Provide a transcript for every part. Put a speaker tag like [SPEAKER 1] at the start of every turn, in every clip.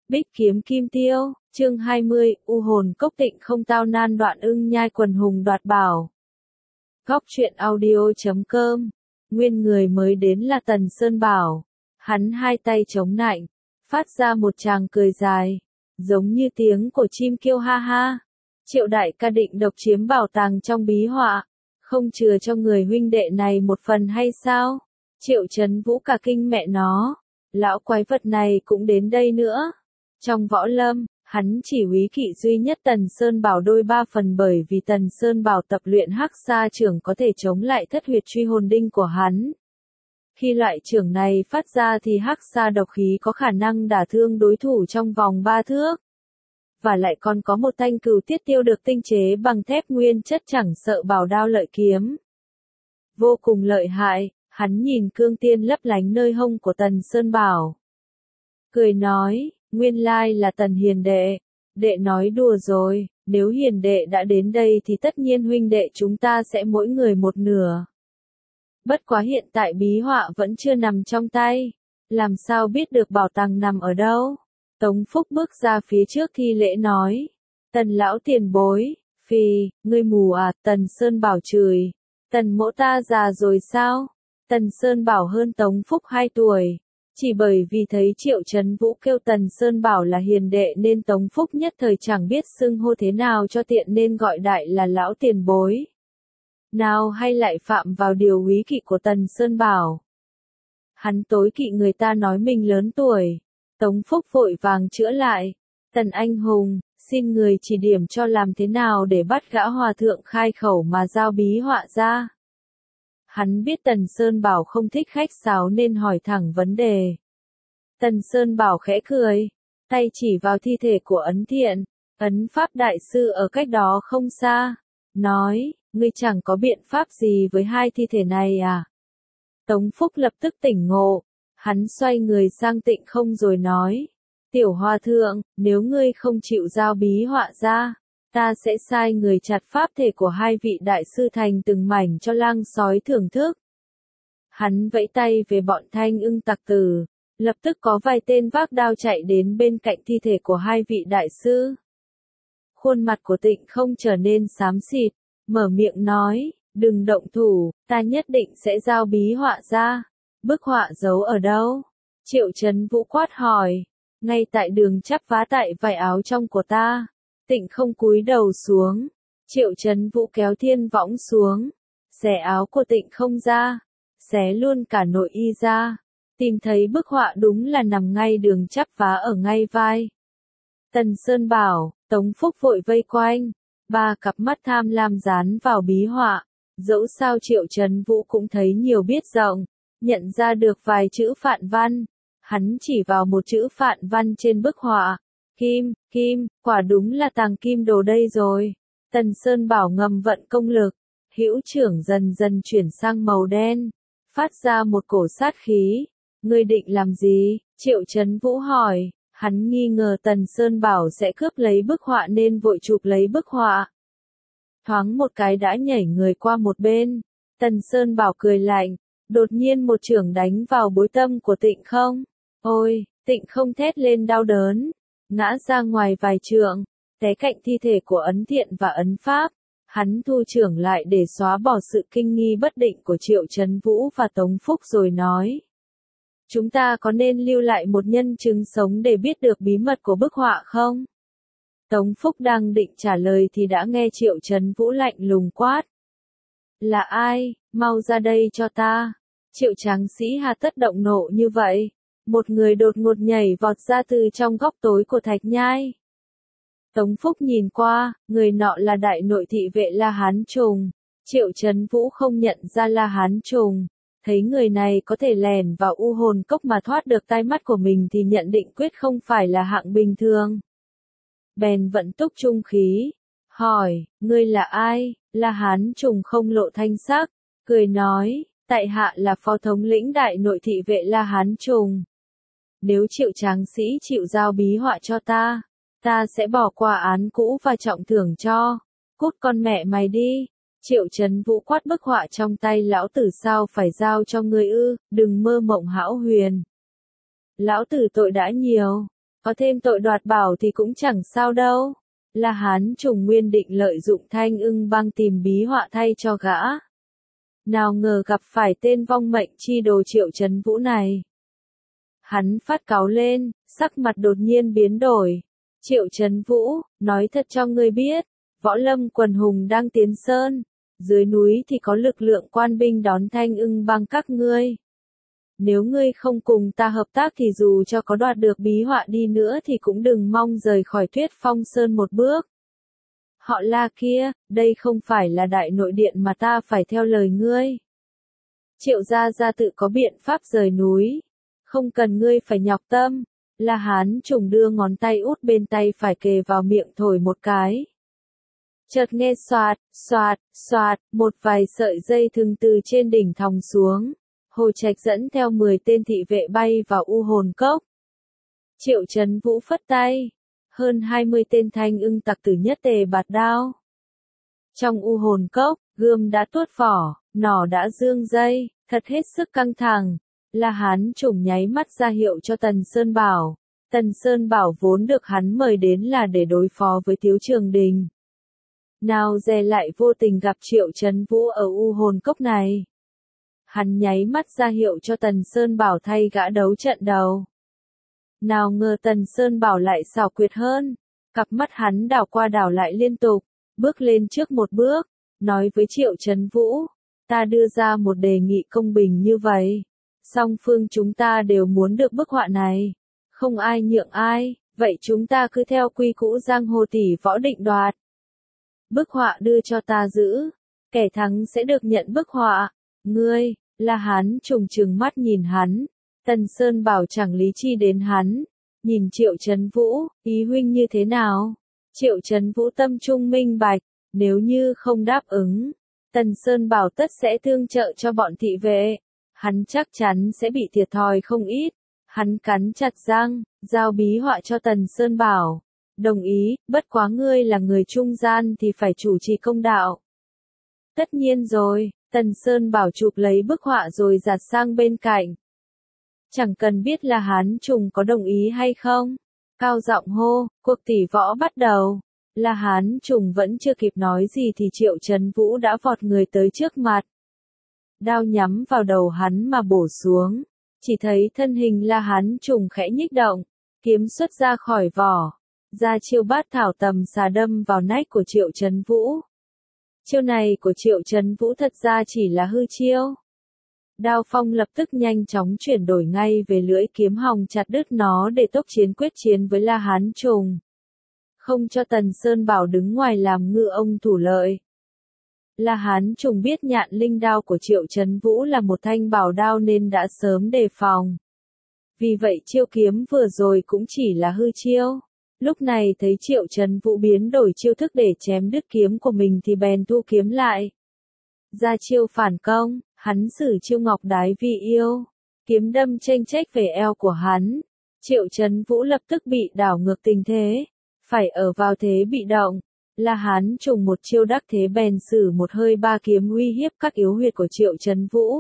[SPEAKER 1] Bích kiếm kim tiêu, chương 20, u hồn cốc tịnh không tao nan đoạn ưng nhai quần hùng đoạt bảo. Góc truyện audio.com. Nguyên người mới đến là Tần Sơn Bảo. Hắn hai tay chống nạnh, phát ra một tràng cười dài, giống như tiếng của chim kêu ha ha. Triệu đại ca định độc chiếm bảo tàng trong bí họa, không chừa cho người huynh đệ này một phần hay sao? Triệu Chấn Vũ cả kinh mẹ nó, lão quái vật này cũng đến đây nữa. Trong võ lâm, hắn chỉ huy kỵ duy nhất Tần Sơn Bảo đôi ba phần bởi vì Tần Sơn Bảo tập luyện hắc sa trưởng có thể chống lại thất huyệt truy hồn đinh của hắn. Khi loại trưởng này phát ra thì hắc sa độc khí có khả năng đả thương đối thủ trong vòng 3 thước. Và lại còn có một thanh cửu tiết tiêu được tinh chế bằng thép nguyên chất chẳng sợ bảo đao lợi kiếm. Vô cùng lợi hại, hắn nhìn cương tiên lấp lánh nơi hông của Tần Sơn Bảo. Cười nói, nguyên lai là Tần hiền đệ. Đệ nói đùa rồi, nếu hiền đệ đã đến đây thì tất nhiên huynh đệ chúng ta sẽ mỗi người một nửa. Bất quá hiện tại bí họa vẫn chưa nằm trong tay, làm sao biết được bảo tàng nằm ở đâu? Tống Phúc bước ra phía trước thi lễ nói, Tần lão tiền bối, phì, ngươi mù à? Tần Sơn Bảo chửi, Tần mỗ ta già rồi sao? Tần Sơn Bảo hơn Tống Phúc 2 tuổi. Chỉ bởi vì thấy Triệu Chấn Vũ kêu Tần Sơn Bảo là hiền đệ nên Tống Phúc nhất thời chẳng biết xưng hô thế nào cho tiện nên gọi đại là lão tiền bối. Nào hay lại phạm vào điều úy kỵ của Tần Sơn Bảo. Hắn tối kỵ người ta nói mình lớn tuổi. Tống Phúc vội vàng chữa lại. Tần anh hùng, xin người chỉ điểm cho làm thế nào để bắt gã hòa thượng khai khẩu mà giao bí họa ra. Hắn biết Tần Sơn Bảo không thích khách sáo nên hỏi thẳng vấn đề. Tần Sơn Bảo khẽ cười, tay chỉ vào thi thể của Ấn Thiện, Ấn Pháp Đại Sư ở cách đó không xa, nói, ngươi chẳng có biện pháp gì với hai thi thể này à? Tống Phúc lập tức tỉnh ngộ, hắn xoay người sang Tịnh Không rồi nói, tiểu hòa thượng, nếu ngươi không chịu giao bí họa ra, ta sẽ sai người chặt pháp thể của hai vị đại sư thành từng mảnh cho lang sói thưởng thức. Hắn vẫy tay về bọn thanh ưng tặc tử, lập tức có vài tên vác đao chạy đến bên cạnh thi thể của hai vị đại sư. Khuôn mặt của Tịnh Không trở nên xám xịt, mở miệng nói, đừng động thủ, ta nhất định sẽ giao bí họa ra. Bức họa giấu ở đâu? Triệu Chấn Vũ quát hỏi, ngay tại đường chắp vá tại vải áo trong của ta. Tịnh Không cúi đầu xuống, Triệu Chấn Vũ kéo thiên võng xuống, xẻ áo của Tịnh Không ra, xé luôn cả nội y ra, tìm thấy bức họa đúng là nằm ngay đường chắp vá ở ngay vai. Tần Sơn Bảo, Tống Phúc vội vây quanh, ba cặp mắt tham lam dán vào bí họa, dẫu sao Triệu Chấn Vũ cũng thấy nhiều biết rộng, nhận ra được vài chữ phạn văn, hắn chỉ vào một chữ phạn văn trên bức họa. Kim, quả đúng là tàng kim đồ đây rồi. Tần Sơn Bảo ngầm vận công lực, hữu trưởng dần dần chuyển sang màu đen, phát ra một cổ sát khí. Ngươi định làm gì? Triệu Chấn Vũ hỏi, hắn nghi ngờ Tần Sơn Bảo sẽ cướp lấy bức họa nên vội chụp lấy bức họa. Thoáng một cái đã nhảy người qua một bên, Tần Sơn Bảo cười lạnh, đột nhiên một chưởng đánh vào bối tâm của Tịnh Không. Ôi, Tịnh Không thét lên đau đớn, ngã ra ngoài vài trượng, té cạnh thi thể của Ấn Thiện và Ấn Pháp. Hắn thu trưởng lại để xóa bỏ sự kinh nghi bất định của Triệu Chấn Vũ và Tống Phúc rồi nói. Chúng ta có nên lưu lại một nhân chứng sống để biết được bí mật của bức họa không? Tống Phúc đang định trả lời thì đã nghe Triệu Chấn Vũ lạnh lùng quát. Là ai? Mau ra đây cho ta. Triệu tráng sĩ hà tất động nộ như vậy. Một người đột ngột nhảy vọt ra từ trong góc tối của thạch nhai. Tống Phúc nhìn qua, người nọ là đại nội thị vệ La Hán Trùng. Triệu Chấn Vũ không nhận ra La Hán Trùng. Thấy người này có thể lèn vào u hồn cốc mà thoát được tai mắt của mình thì nhận định quyết không phải là hạng bình thường. Bèn vận túc trung khí. Hỏi, ngươi là ai? La Hán Trùng không lộ thanh sắc, cười nói, tại hạ là phó thống lĩnh đại nội thị vệ La Hán Trùng. Nếu Triệu tráng sĩ chịu giao bí họa cho ta, ta sẽ bỏ qua án cũ và trọng thưởng cho. Cút con mẹ mày đi. Triệu Chấn Vũ quát bức họa trong tay lão tử sao phải giao cho ngươi ư, đừng mơ mộng hão huyền. Lão tử tội đã nhiều, Có thêm tội đoạt bảo thì cũng chẳng sao đâu. La Hán Trùng nguyên định lợi dụng Thanh Ưng Bang tìm bí họa thay cho gã. Nào ngờ gặp phải tên vong mệnh chi đồ Triệu Chấn Vũ này. Hắn phát cáu lên, sắc mặt đột nhiên biến đổi. Triệu Chấn Vũ, nói thật cho ngươi biết, võ lâm quần hùng đang tiến sơn. Dưới núi thì có lực lượng quan binh đón Thanh Ưng Bang các ngươi. Nếu ngươi không cùng ta hợp tác thì dù cho có đoạt được bí họa đi nữa thì cũng đừng mong rời khỏi Tuyết Phong Sơn một bước. Họ La kia, đây không phải là đại nội điện mà ta phải theo lời ngươi. Triệu gia gia tự có biện pháp rời núi. Không cần ngươi phải nhọc tâm. La Hán Trùng đưa ngón tay út bên tay phải kề vào miệng thổi một cái. Chợt nghe xoạt, xoạt, xoạt, một vài sợi dây thừng từ trên đỉnh thòng xuống. Hồ Trạch dẫn theo 10 tên thị vệ bay vào U Hồn Cốc. Triệu Chấn Vũ phất tay. Hơn 20 tên Thanh Ưng tặc tử nhất tề bạt đao. Trong U Hồn Cốc, gươm đã tuốt vỏ, nỏ đã dương dây, thật hết sức căng thẳng. La Hán Trùng nháy mắt ra hiệu cho Tần Sơn Bảo. Tần Sơn Bảo vốn được hắn mời đến là để đối phó với Tiếu Trường Đình. Nào dè lại vô tình gặp Triệu Chấn Vũ ở U Hồn Cốc này. Hắn nháy mắt ra hiệu cho Tần Sơn Bảo thay gã đấu trận đầu. Nào ngờ Tần Sơn Bảo lại xảo quyệt hơn. Cặp mắt hắn đảo qua đảo lại liên tục, bước lên trước một bước, nói với Triệu Chấn Vũ, ta đưa ra một đề nghị công bình như vậy. Song phương chúng ta đều muốn được bức họa này. Không ai nhượng ai, vậy chúng ta cứ theo quy cũ giang hồ tỷ võ định đoạt. Bức họa đưa cho ta giữ, kẻ thắng sẽ được nhận bức họa. Ngươi, La Hán Trùng trừng mắt nhìn hắn. Tần Sơn Bảo chẳng lý chi đến hắn. Nhìn Triệu Chấn Vũ, ý huynh như thế nào? Triệu Chấn Vũ tâm trung minh bạch, nếu như không đáp ứng, Tần Sơn Bảo tất sẽ tương trợ cho bọn thị vệ. Hắn chắc chắn sẽ bị thiệt thòi không ít. Hắn cắn chặt răng, giao bí họa cho Tần Sơn Bảo. Đồng ý, bất quá ngươi là người trung gian thì phải chủ trì công đạo. Tất nhiên rồi, Tần Sơn Bảo chụp lấy bức họa rồi giạt sang bên cạnh. Chẳng cần biết là Hán Trùng có đồng ý hay không. Cao giọng hô, cuộc tỷ võ bắt đầu. La Hán Trùng vẫn chưa kịp nói gì thì Triệu Chấn Vũ đã vọt người tới trước mặt. Đao nhắm vào đầu hắn mà bổ xuống. Chỉ thấy thân hình La Hán Trùng khẽ nhích động, kiếm xuất ra khỏi vỏ. Ra chiêu bát thảo tầm xà đâm vào nách của Triệu Chấn Vũ. Chiêu này của Triệu Chấn Vũ thật ra chỉ là hư chiêu. Đao phong lập tức nhanh chóng chuyển đổi ngay về lưỡi kiếm hòng chặt đứt nó để tốc chiến quyết chiến với La Hán Trùng. Không cho Tần Sơn Bảo đứng ngoài làm ngư ông thủ lợi. La Hán Trùng biết nhạn linh đao của Triệu Chấn Vũ là một thanh bảo đao nên đã sớm đề phòng. Vì vậy chiêu kiếm vừa rồi cũng chỉ là hư chiêu. Lúc này thấy Triệu Chấn Vũ biến đổi chiêu thức để chém đứt kiếm của mình thì bèn thu kiếm lại. Ra chiêu phản công, hắn sử chiêu ngọc đái vi yêu. Kiếm đâm chênh chách về eo của hắn. Triệu Chấn Vũ lập tức bị đảo ngược tình thế. Phải ở vào thế bị động. La Hán Trùng một chiêu đắc thế bèn sử một hơi ba kiếm uy hiếp các yếu huyệt của Triệu Chấn Vũ.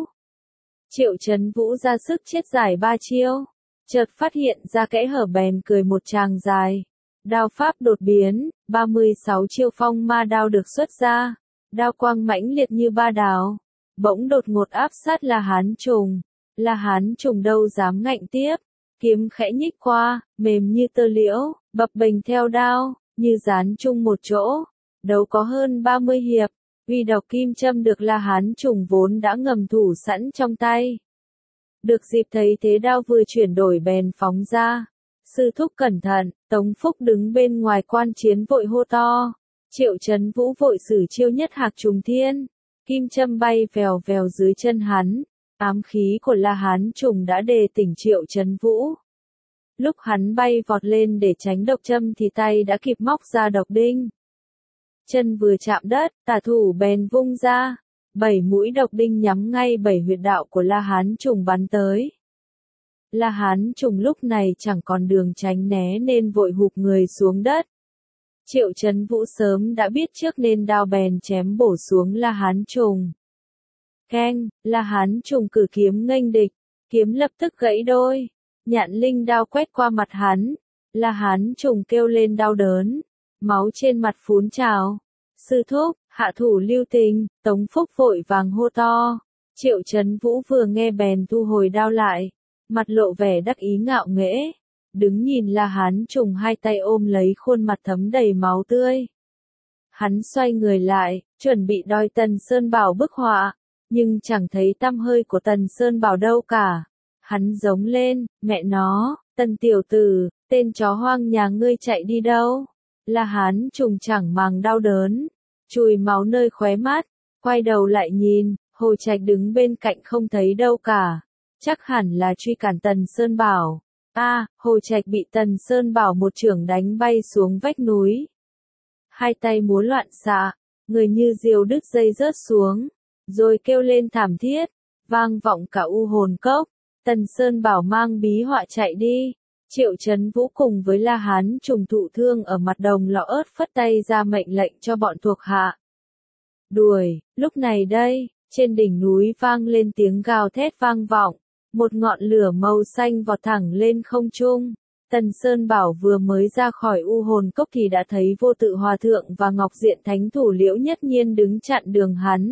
[SPEAKER 1] Triệu Chấn Vũ ra sức chết giải ba chiêu. Chợt phát hiện ra kẽ hở bèn cười một tràng dài. Đao pháp đột biến, 36 chiêu phong ma đao được xuất ra. Đao quang mãnh liệt như ba đào. Bỗng đột ngột áp sát La Hán Trùng. La Hán Trùng đâu dám ngạnh tiếp. Kiếm khẽ nhích qua, mềm như tơ liễu, bập bềnh theo đao, như dán chung một chỗ. Đấu có hơn 30 hiệp. Uy độc kim châm được La Hán Trùng vốn đã ngầm thủ sẵn trong tay. Được dịp thấy thế đao vừa chuyển đổi bèn phóng ra. Sư thúc cẩn thận, Tống Phúc đứng bên ngoài quan chiến vội hô to. Triệu Chấn Vũ vội sử chiêu nhất hạc trùng thiên. Kim châm bay vèo vèo dưới chân hắn. Ám khí của La Hán Trùng đã đề tỉnh Triệu Chấn Vũ. Lúc hắn bay vọt lên để tránh độc châm thì tay đã kịp móc ra độc đinh. Chân vừa chạm đất, tả thủ bèn vung ra. 7 mũi độc đinh nhắm ngay 7 huyệt đạo của La Hán Trùng bắn tới. La Hán Trùng lúc này chẳng còn đường tránh né nên vội hụp người xuống đất. Triệu Chấn Vũ sớm đã biết trước nên đao bèn chém bổ xuống La Hán Trùng. Keng, La Hán Trùng cử kiếm nghênh địch, kiếm lập tức gãy đôi. Nhạn linh đao quét qua mặt hắn, La Hán Trùng kêu lên đau đớn, máu trên mặt phún trào. Sư thúc, hạ thủ lưu tình, Tống Phúc vội vàng hô to. Triệu Chấn Vũ vừa nghe bèn thu hồi đao lại, mặt lộ vẻ đắc ý ngạo nghễ, đứng nhìn La Hán Trùng hai tay ôm lấy khuôn mặt thấm đầy máu tươi. Hắn xoay người lại, chuẩn bị đòi Tần Sơn Bảo bức họa, nhưng chẳng thấy tăm hơi của Tần Sơn Bảo đâu cả. Hắn giống lên, mẹ nó, Tần tiểu tử, tên chó hoang nhà ngươi chạy đi đâu? La Hán Trùng chẳng màng đau đớn, chùi máu nơi khóe mắt, quay đầu lại nhìn, Hồ Trạch đứng bên cạnh không thấy đâu cả. Chắc hẳn là truy cản Tần Sơn Bảo. Hồ Trạch bị Tần Sơn Bảo một chưởng đánh bay xuống vách núi. Hai tay múa loạn xạ, người như diều đứt dây rớt xuống, rồi kêu lên thảm thiết, vang vọng cả U Hồn Cốc. Tần Sơn Bảo mang bí họa chạy đi. Triệu Chấn Vũ cùng với La Hán Trùng thụ thương ở mặt đồng lọ ớt phất tay ra mệnh lệnh cho bọn thuộc hạ đuổi. Lúc này đây, trên đỉnh núi vang lên tiếng gào thét vang vọng, một ngọn lửa màu xanh vọt thẳng lên không trung. Tần Sơn Bảo vừa mới ra khỏi U Hồn Cốc thì đã thấy Vô Tự Hòa Thượng và Ngọc Diện Thánh Thủ Liễu Nhất Nhiên đứng chặn đường hắn.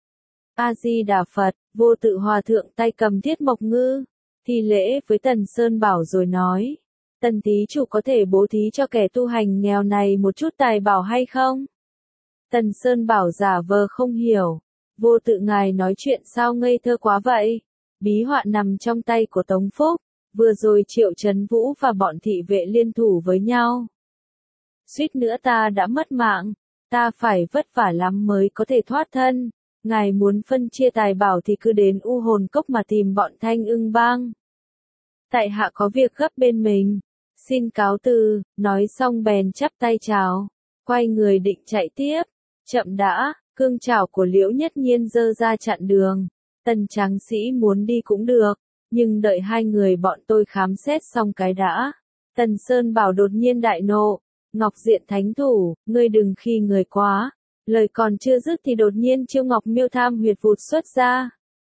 [SPEAKER 1] A Di Đà Phật. Vô Tự Hòa Thượng tay cầm Thiết Mộc Ngư, thi lễ với Tần Sơn Bảo rồi nói: Tần thí chủ có thể bố thí cho kẻ tu hành nghèo này một chút tài bảo hay không? Tần Sơn Bảo giả vờ không hiểu. Vô Tự ngài nói chuyện sao ngây thơ quá vậy? Bí họa nằm trong tay của Tống Phúc. Vừa rồi Triệu Chấn Vũ và bọn thị vệ liên thủ với nhau, suýt nữa ta đã mất mạng. Ta phải vất vả lắm mới có thể thoát thân. Ngài muốn phân chia tài bảo thì cứ đến U Hồn Cốc mà tìm bọn Thanh Ưng Bang. Tại hạ có việc gấp bên mình, xin cáo từ. Nói xong bèn chắp tay chào, quay người định chạy tiếp. Chậm đã, cương trảo của Liễu Nhất Nhiên giơ ra chặn đường. Tần tráng sĩ muốn đi cũng được, nhưng đợi hai người bọn tôi khám xét xong cái đã. Tần Sơn Bảo đột nhiên đại nộ. Ngọc Diện Thánh Thủ, ngươi đừng khi người quá. Lời còn chưa dứt thì đột nhiên chiêu Ngọc Miêu Tham Huyệt vụt xuất ra.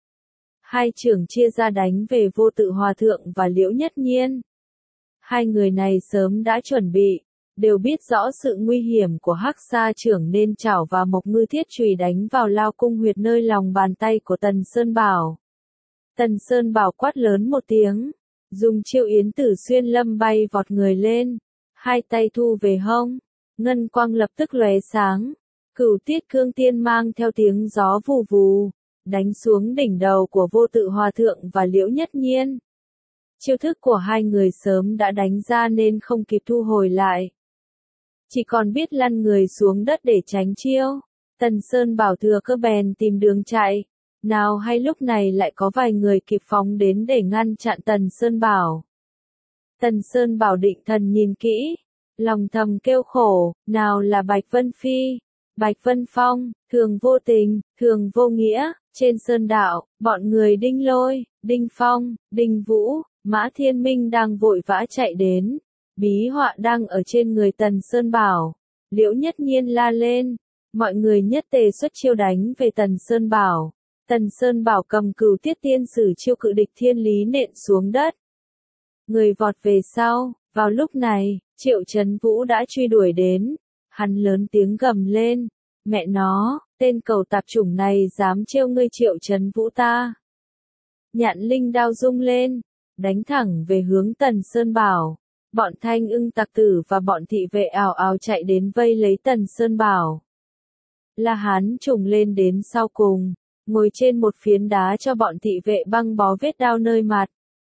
[SPEAKER 1] Hai trưởng chia ra đánh về Vô Tự Hòa Thượng và Liễu Nhất Nhiên. Hai người này sớm đã chuẩn bị, đều biết rõ sự nguy hiểm của Hắc Sa trưởng nên chảo và Mộc Ngư thiết chùy đánh vào lao cung huyệt nơi lòng bàn tay của Tần Sơn Bảo. Tần Sơn Bảo quát lớn một tiếng, dùng chiêu Yến Tử Xuyên Lâm bay vọt người lên, hai tay thu về hông, ngân quang lập tức lóe sáng. Cửu Tiết Cương Tiên mang theo tiếng gió vù vù, đánh xuống đỉnh đầu của Vô Tự Hòa Thượng và Liễu Nhất Nhiên. Chiêu thức của hai người sớm đã đánh ra nên không kịp thu hồi lại, chỉ còn biết lăn người xuống đất để tránh chiêu. Tần Sơn Bảo thừa cơ bèn tìm đường chạy, nào hay lúc này lại có vài người kịp phóng đến để ngăn chặn Tần Sơn Bảo. Tần Sơn Bảo định thần nhìn kỹ, lòng thầm kêu khổ, nào là Bạch Vân Phi, Bạch Vân Phong, Thường Vô Tình, Thường Vô Nghĩa. Trên sơn đạo, bọn người Đinh Lôi, Đinh Phong, Đinh Vũ, Mã Thiên Minh đang vội vã chạy đến. Bí họa đang ở trên người Tần Sơn Bảo. Liễu Nhất Nhiên la lên, mọi người nhất tề xuất chiêu đánh về Tần Sơn Bảo. Tần Sơn Bảo cầm Cửu Tiết Tiên sử chiêu cự địch thiên lý nện xuống đất. Người vọt về sau. Vào lúc này, Triệu Chấn Vũ đã truy đuổi đến. Hắn lớn tiếng gầm lên, mẹ nó, tên cầu tạp chủng này dám trêu ngươi Triệu Chấn Vũ ta. Nhạn linh đao rung lên, đánh thẳng về hướng Tần Sơn Bảo. Bọn Thanh Ưng tặc tử và bọn thị vệ ào ào chạy đến vây lấy Tần Sơn Bảo. La Hán Trùng lên đến sau cùng, ngồi trên một phiến đá cho bọn thị vệ băng bó vết đao nơi mặt.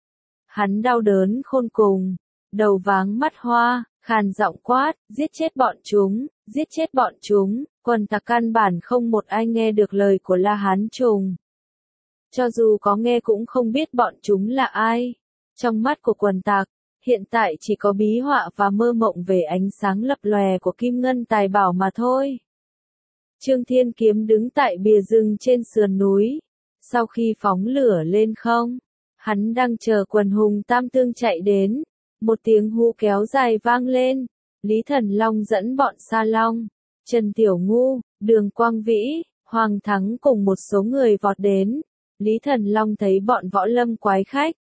[SPEAKER 1] Hắn đau đớn khôn cùng, đầu váng mắt hoa, khàn giọng quát, giết chết bọn chúng, giết chết bọn chúng. Quần tặc căn bản không một ai nghe được lời của La Hán Trùng. Cho dù có nghe cũng không biết bọn chúng là ai. Trong mắt của quần tặc, hiện tại chỉ có bí họa và mơ mộng về ánh sáng lập lòe của kim ngân tài bảo mà thôi. Trương Thiên Kiếm đứng tại bìa rừng trên sườn núi. Sau khi phóng lửa lên không, hắn đang chờ quần hùng tam tương chạy đến. Một tiếng hú kéo dài vang lên. Lý Thần Long dẫn bọn Sa Long, Trần Tiểu Ngu, Đường Quang Vĩ, Hoàng Thắng cùng một số người vọt đến. Lý Thần Long thấy bọn võ lâm quái khách,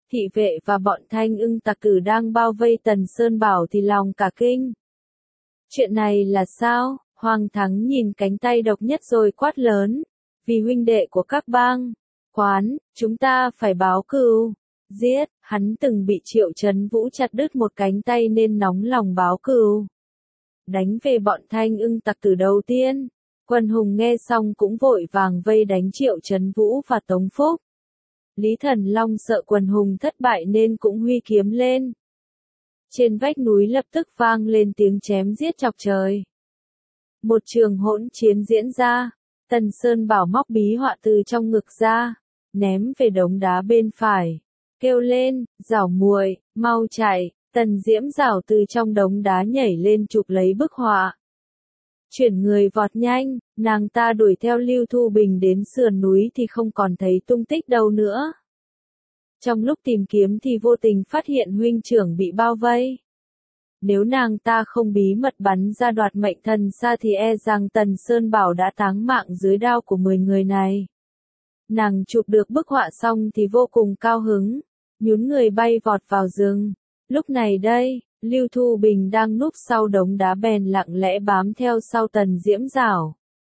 [SPEAKER 1] thị vệ và bọn Thanh Ưng tặc tử đang bao vây Tần Sơn Bảo thì lòng cả kinh. Chuyện này là sao? Hoàng Thắng nhìn cánh tay độc nhất rồi quát lớn. Vì huynh đệ của các bang, quán, chúng ta phải báo cừu. Giết, hắn từng bị Triệu Chấn Vũ chặt đứt một cánh tay nên nóng lòng báo cừu. Đánh về bọn Thanh Ưng tặc tử đầu tiên. Quần hùng nghe xong cũng vội vàng vây đánh Triệu Chấn Vũ và Tống Phúc. Lý Thần Long sợ quần hùng thất bại nên cũng huy kiếm lên. Trên vách núi lập tức vang lên tiếng chém giết chọc trời. Một trường hỗn chiến diễn ra, Tần Sơn Bảo móc bí họa từ trong ngực ra, ném về đống đá bên phải, kêu lên, Giảo muội, mau chạy. Tần Diễm Giảo từ trong đống đá nhảy lên chụp lấy bức họa. Chuyển người vọt nhanh, nàng ta đuổi theo Lưu Thu Bình đến sườn núi thì không còn thấy tung tích đâu nữa. Trong lúc tìm kiếm thì vô tình phát hiện huynh trưởng bị bao vây. Nếu nàng ta không bí mật bắn ra đoạt mệnh thần xa thì e rằng Tần Sơn Bảo đã táng mạng dưới đao của 10 người này. Nàng chụp được bức họa xong thì vô cùng cao hứng, nhún người bay vọt vào rừng. Lúc này đây, Lưu Thu Bình đang núp sau đống đá bèn lặng lẽ bám theo sau Tần Diễm Giảo.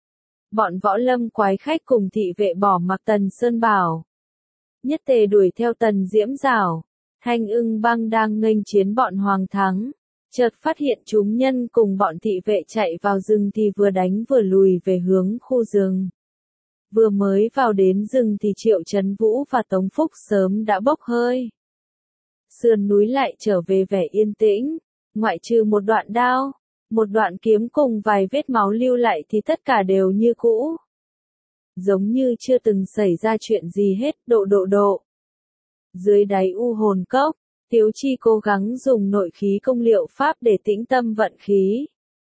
[SPEAKER 1] Bọn võ lâm quái khách cùng thị vệ bỏ mặc Tần Sơn Bảo. Nhất tề đuổi theo Tần Diễm Giảo. Thanh Ưng bang đang nghênh chiến bọn Hoàng Thắng. Chợt phát hiện chúng nhân cùng bọn thị vệ chạy vào rừng thì vừa đánh vừa lùi về hướng khu rừng. Vừa mới vào đến rừng thì Triệu Chấn Vũ và Tống Phúc sớm đã bốc hơi. Sườn núi lại trở về vẻ yên tĩnh, ngoại trừ một đoạn đao, một đoạn kiếm cùng vài vết máu lưu lại thì tất cả đều như cũ. Giống như chưa từng xảy ra chuyện gì hết, độ. Dưới đáy u hồn cốc, Tiếu Chi cố gắng dùng nội khí công liệu pháp để tĩnh tâm vận khí.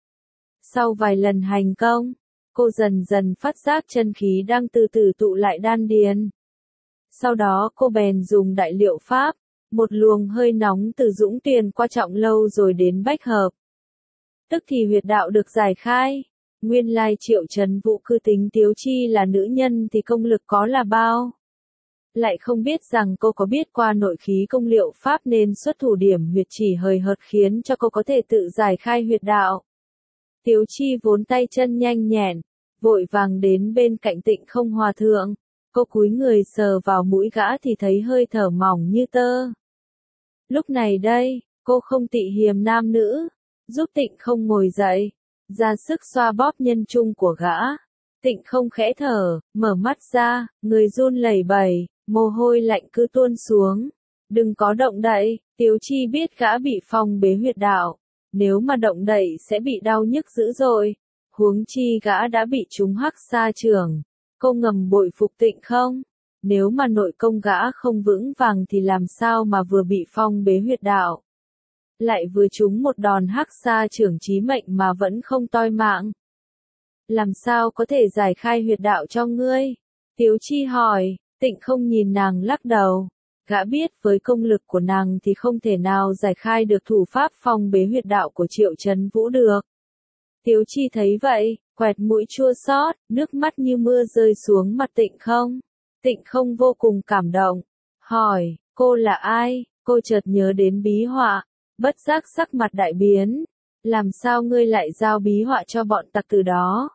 [SPEAKER 1] Sau vài lần hành công, cô dần dần phát giác chân khí đang từ từ tụ lại đan điền. Sau đó cô bèn dùng đại liệu pháp, một luồng hơi nóng từ Dũng Tuyền qua Trọng Lâu rồi đến Bách Hợp. Tức thì huyệt đạo được giải khai. Nguyên lai Triệu Chấn Vũ cứ tính Tiếu Chi là nữ nhân thì công lực có là bao. Lại không biết rằng cô có biết qua nội khí công liệu pháp nên xuất thủ điểm huyệt chỉ hời hợt khiến cho cô có thể tự giải khai huyệt đạo. Tiếu Chi vốn tay chân nhanh nhẹn, vội vàng đến bên cạnh Tịnh Không Hòa thượng. Cô cúi người sờ vào mũi gã thì thấy hơi thở mỏng như tơ. Lúc này đây, cô không tị hiềm nam nữ, giúp Tịnh Không ngồi dậy, ra sức xoa bóp nhân trung của gã. Tịnh Không khẽ thở, mở mắt ra, người run lẩy bẩy, mồ hôi lạnh cứ tuôn xuống. Đừng có động đậy, Tiếu Chi biết gã bị phong bế huyệt đạo. Nếu mà động đậy sẽ bị đau nhức dữ dội. Huống chi gã đã bị trúng hắc sa chưởng. Cô ngầm bội phục Tịnh Không. Nếu mà nội công gã không vững vàng thì làm sao mà vừa bị phong bế huyệt đạo. Lại vừa trúng một đòn hắc sa chưởng chí mệnh mà vẫn không toi mạng. Làm sao có thể giải khai huyệt đạo cho ngươi? Tiếu Chi hỏi. Tịnh Không nhìn nàng lắc đầu. Gã biết với công lực của nàng thì không thể nào giải khai được thủ pháp phong bế huyệt đạo của Triệu Chấn Vũ được. Tiếu Chi thấy vậy, quẹt mũi chua xót, nước mắt như mưa rơi xuống mặt Tịnh Không. Tịnh Không vô cùng cảm động. Hỏi, cô là ai? Cô chợt nhớ đến bí họa. Bất giác sắc mặt đại biến. Làm sao ngươi lại giao bí họa cho bọn tặc tử đó?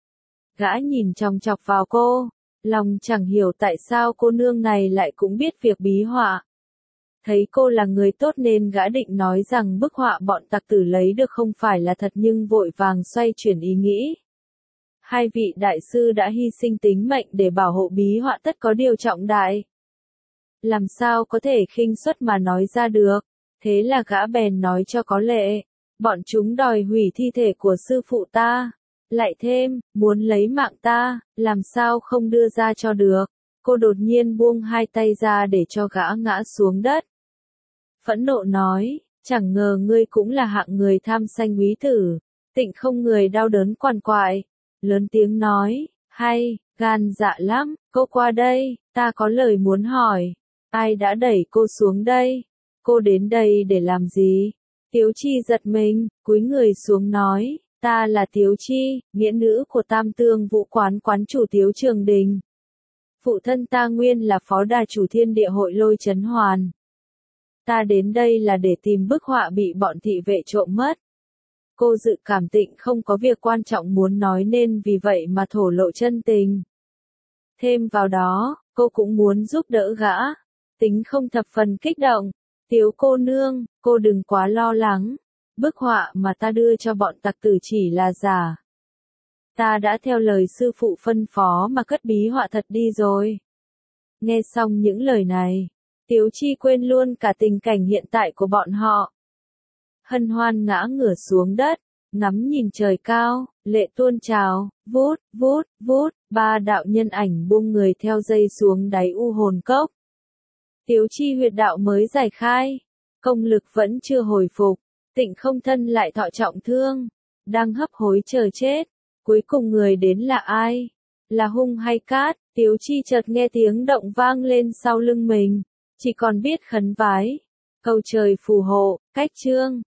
[SPEAKER 1] Gã nhìn chòng chọc vào cô. Lòng chẳng hiểu tại sao cô nương này lại cũng biết việc bí họa. Thấy cô là người tốt nên gã định nói rằng bức họa bọn tặc tử lấy được không phải là thật nhưng vội vàng xoay chuyển ý nghĩ. Hai vị đại sư đã hy sinh tính mệnh để bảo hộ bí họa tất có điều trọng đại. Làm sao có thể khinh suất mà nói ra được. Thế là gã bèn nói cho có lệ. Bọn chúng đòi hủy thi thể của sư phụ ta. Lại thêm, muốn lấy mạng ta, làm sao không đưa ra cho được. Cô đột nhiên buông hai tay ra để cho gã ngã xuống đất. Phẫn nộ nói, chẳng ngờ ngươi cũng là hạng người tham sanh quý tử. Tịnh Không người đau đớn quằn quại. Lớn tiếng nói, hay, gan dạ lắm, cô qua đây, ta có lời muốn hỏi. Ai đã đẩy cô xuống đây? Cô đến đây để làm gì? Tiếu Chi giật mình, cúi người xuống nói. Ta là Tiếu Chi, nghĩa nữ của Tam Tương Vũ quán quán chủ Tiếu Trường Đình. Phụ thân ta nguyên là phó đà chủ Thiên Địa Hội Lôi Chấn Hoàn. Ta đến đây là để tìm bức họa bị bọn thị vệ trộm mất. Cô dự cảm Tịnh không có việc quan trọng muốn nói nên vì vậy mà thổ lộ chân tình. Thêm vào đó, cô cũng muốn giúp đỡ gã. Tính không thập phần kích động. Tiếu cô nương, cô đừng quá lo lắng. Bức họa mà ta đưa cho bọn tặc tử chỉ là giả. Ta đã theo lời sư phụ phân phó mà cất bí họa thật đi rồi. Nghe xong những lời này, Tiếu Chi quên luôn cả tình cảnh hiện tại của bọn họ. Hân hoan ngã ngửa xuống đất, ngắm nhìn trời cao, lệ tuôn trào, vút, vút, vút, ba đạo nhân ảnh buông người theo dây xuống đáy u hồn cốc. Tiếu Chi huyệt đạo mới giải khai, công lực vẫn chưa hồi phục, Tịnh không thân lại thọ trọng thương, đang hấp hối chờ chết. Cuối cùng người đến là ai? Là Hung hay Cát? Tiếu Chi chợt nghe tiếng động vang lên sau lưng mình, chỉ còn biết khấn vái. Cầu trời phù hộ, cách chương.